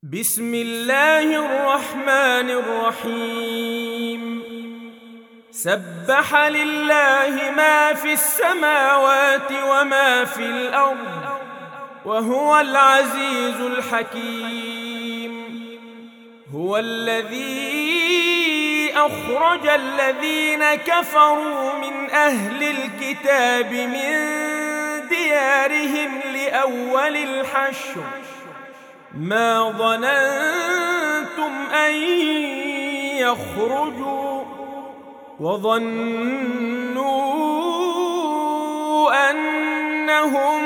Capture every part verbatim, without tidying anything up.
بسم الله الرحمن الرحيم. سبح لله ما في السماوات وما في الأرض وهو العزيز الحكيم. هو الذي أخرج الذين كفروا من أهل الكتاب من ديارهم لأول الحشر ما ظننتم أن يخرجوا وظنوا أنهم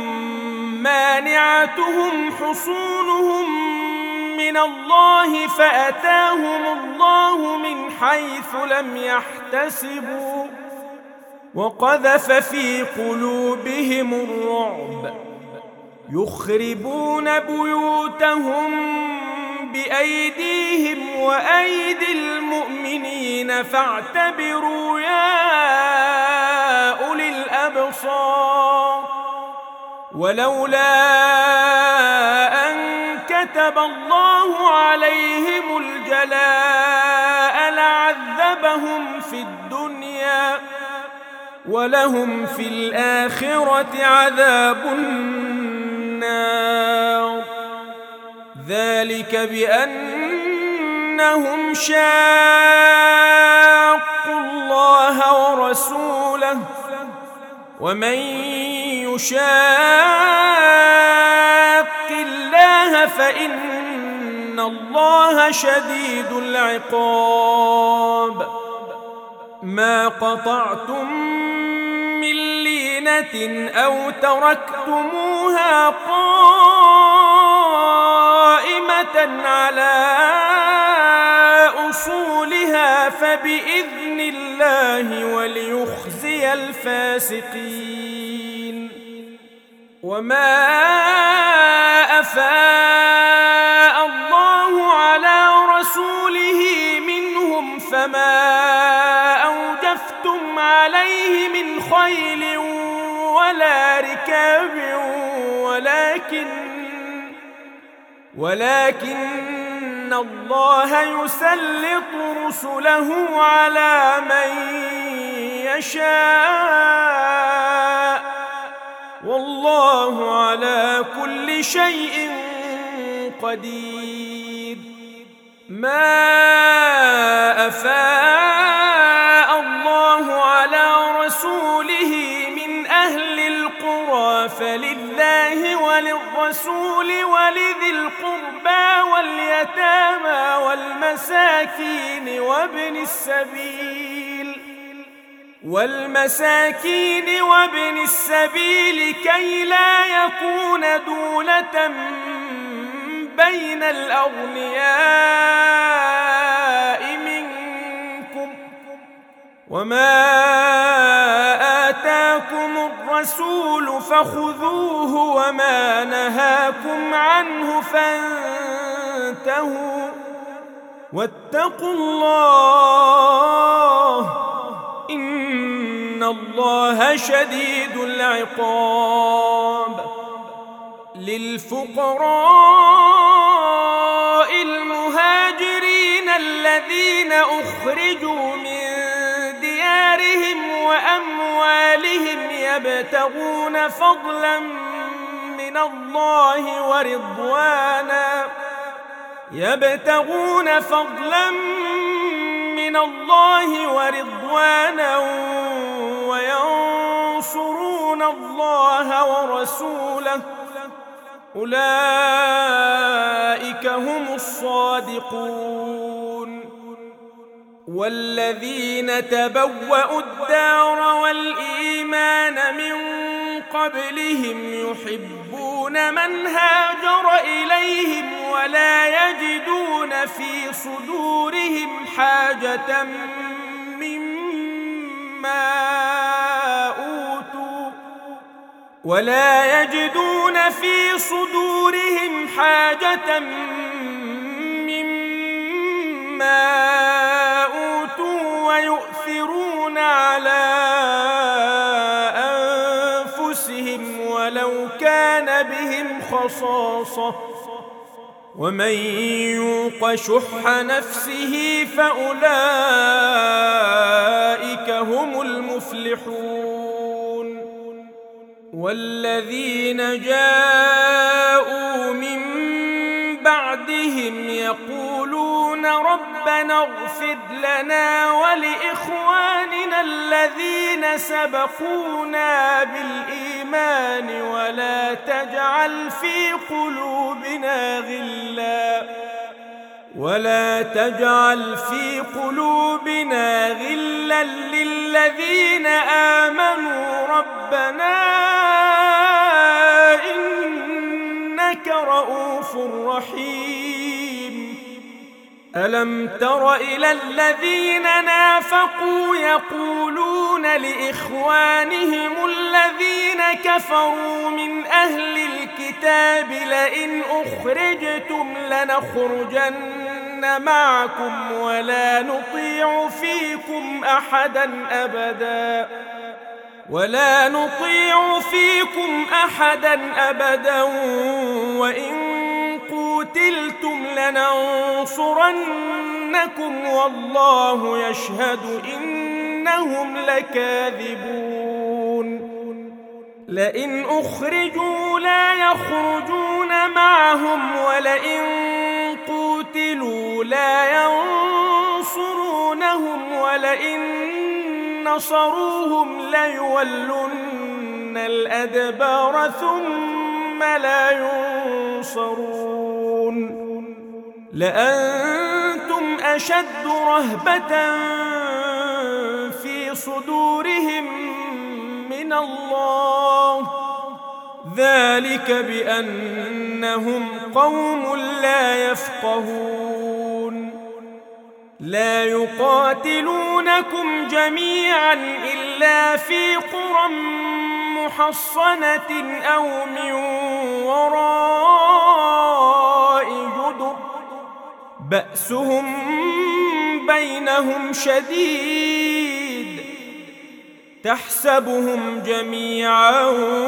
مانعتهم حصونهم من الله فأتاهم الله من حيث لم يحتسبوا وقذف في قلوبهم الرعب يخربون بيوتهم بأيديهم وأيدي المؤمنين فاعتبروا يا أولي الأبصار. ولولا أن كتب الله عليهم الجلاء لعذبهم في الدنيا ولهم في الآخرة عذاب النار. ذلك بأنهم شاقوا الله ورسوله ومن يشاق الله فإن الله شديد العقاب. ما قطعتم من لينة أو تركتموها قائمة على أصولها فبإذن الله وليخزي الفاسقين. وما أفاء الله على رسوله منهم فما أوجفتم عليه من خيل ولا ركاب ولكن ولكن الله يسلط رسله على من يشاء والله على كل شيء قدير. ما أفاء الله على رسوله من أهل القرى فلله وللرسول ولذي القربى واليتامى والمساكين وابن السبيل والمساكين وابن السبيل كي لا يكون دولة بين الأغنياء منكم. وما آتاكم الرسول فخذوه وما نهاكم عنه فانتهوا واتقوا الله إن الله شديد العقاب. للفقراء المهاجرين الذين أخرجوا من ديارهم وأموالهم يبتغون فضلا من الله ورضوانا يبتغون فضلا من الله ورضوانا وينصرون الله ورسوله أولئك هم الصادقون. والذين تبوأوا الدار والإيمان من قبلهم يحبون من هاجر إليهم ولا يجدون في صدورهم حاجة مما أوتوا ولا يجدون في صدورهم حاجة مما أوتوا ويؤثرون على أنفسهم ولو كان بهم خصاصة ومن يوق شح نفسه فأولئك هم المفلحون. والذين جاءوا من بعدهم يقولون ربنا اغفر لنا ولإخواننا الذين سبقونا بالإيمان ولا تجعل في قلوبنا غلا ولا تجعل في قلوبنا غلا للذين آمنوا ربنا إنك رؤوف رحيم. ألم تر إلى الذين نافقوا يقولون لإخوانهم الذين كفروا من أهل الكتاب لئن أخرجتم لنخرجن معكم ولا نطيع فيكم أحدا أبدا ولا نطيع فيكم أحدا أبدا وإن قتلتم لننصرنكم والله يشهد إنهم لكاذبون. لئن أخرجوا لا يخرجون معهم ولئن قتلوا لا ينصرونهم ولئن نصروهم ليولن الأدبار ثم لا ينصرون. لأنتم أشد رهبة في صدورهم من الله ذلك بأنهم قوم لا يفقهون. لا يقاتلونكم جميعا إلا في قرى محصنة أو من وراء جدر بأسهم بينهم شديد تحسبهم جميعا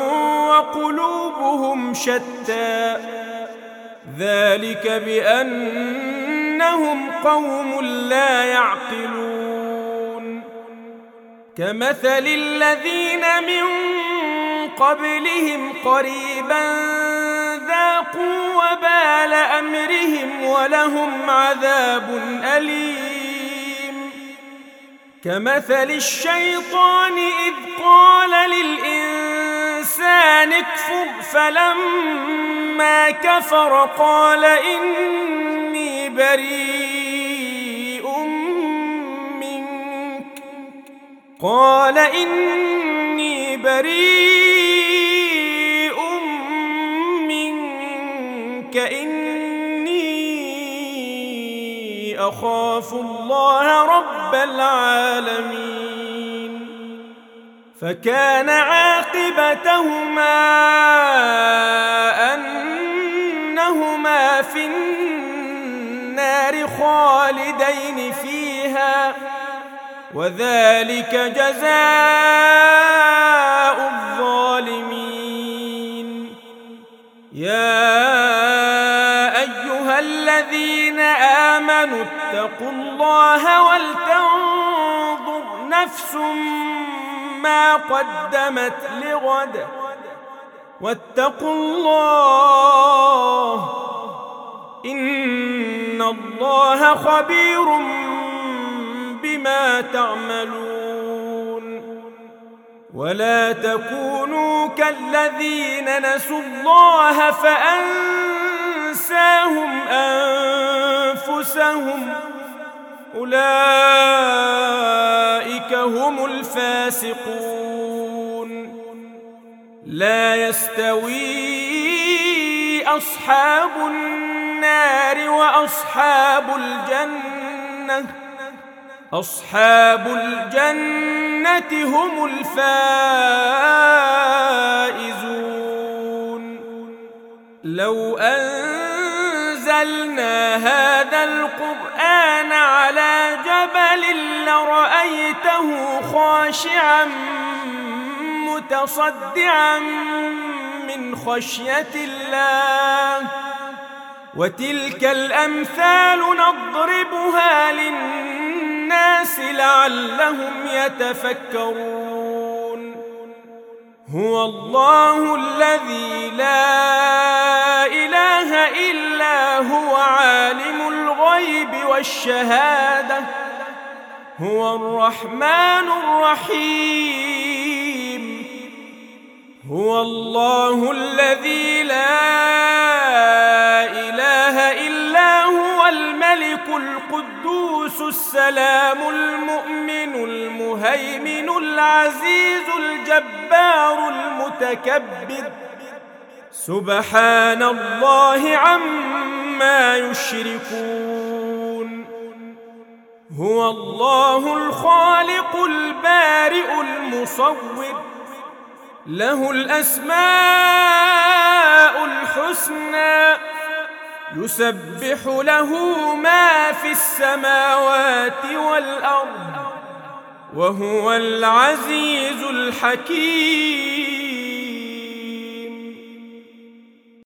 وقلوبهم شتى ذلك بأنهم قوم لا يعقلون. كمثل الذين من قبلهم قريبا ذاقوا وبال أمرهم ولهم عذاب أليم. كمثل الشيطان إذ قال للإنسان اكفر فلما كفر قال إني بريء منك قال إني بريء منك إني أخاف الله رب العالمين. فكان عاقبتهما أنهما في النار خالدين فيها وذلك جزاء الظالمين. يا أيها الذين آمنوا اتقوا الله ولتنظر نفس ما قدمت لغد واتقوا الله إن الله خبير بما تعملون. ولا تكونوا كالذين نسوا الله فأنساهم أنفسهم أولئك هم الفاسقون. لا يستوي أصحاب النار وأصحاب الجنة أصحاب الجنة هم الفائزون. لو أنزلنا هذا القرآن على جبل لرأيته خاشعا متصدعا من خشية الله وتلك الأمثال نضربها للناس لعلهم يتفكرون. هو الله الذي لا إله إلا هو عالم الغيب والشهادة هو الرحمن الرحيم. هو الله الذي لا إله إلا هو الملك القدوس السلام المؤمن المهيمن العزيز الجبار المتكبر سبحان الله عما يشركون. هو الله الخالق البارئ المصور له الأسماء الحسنى يسبح له ما في السماوات والأرض وهو العزيز الحكيم.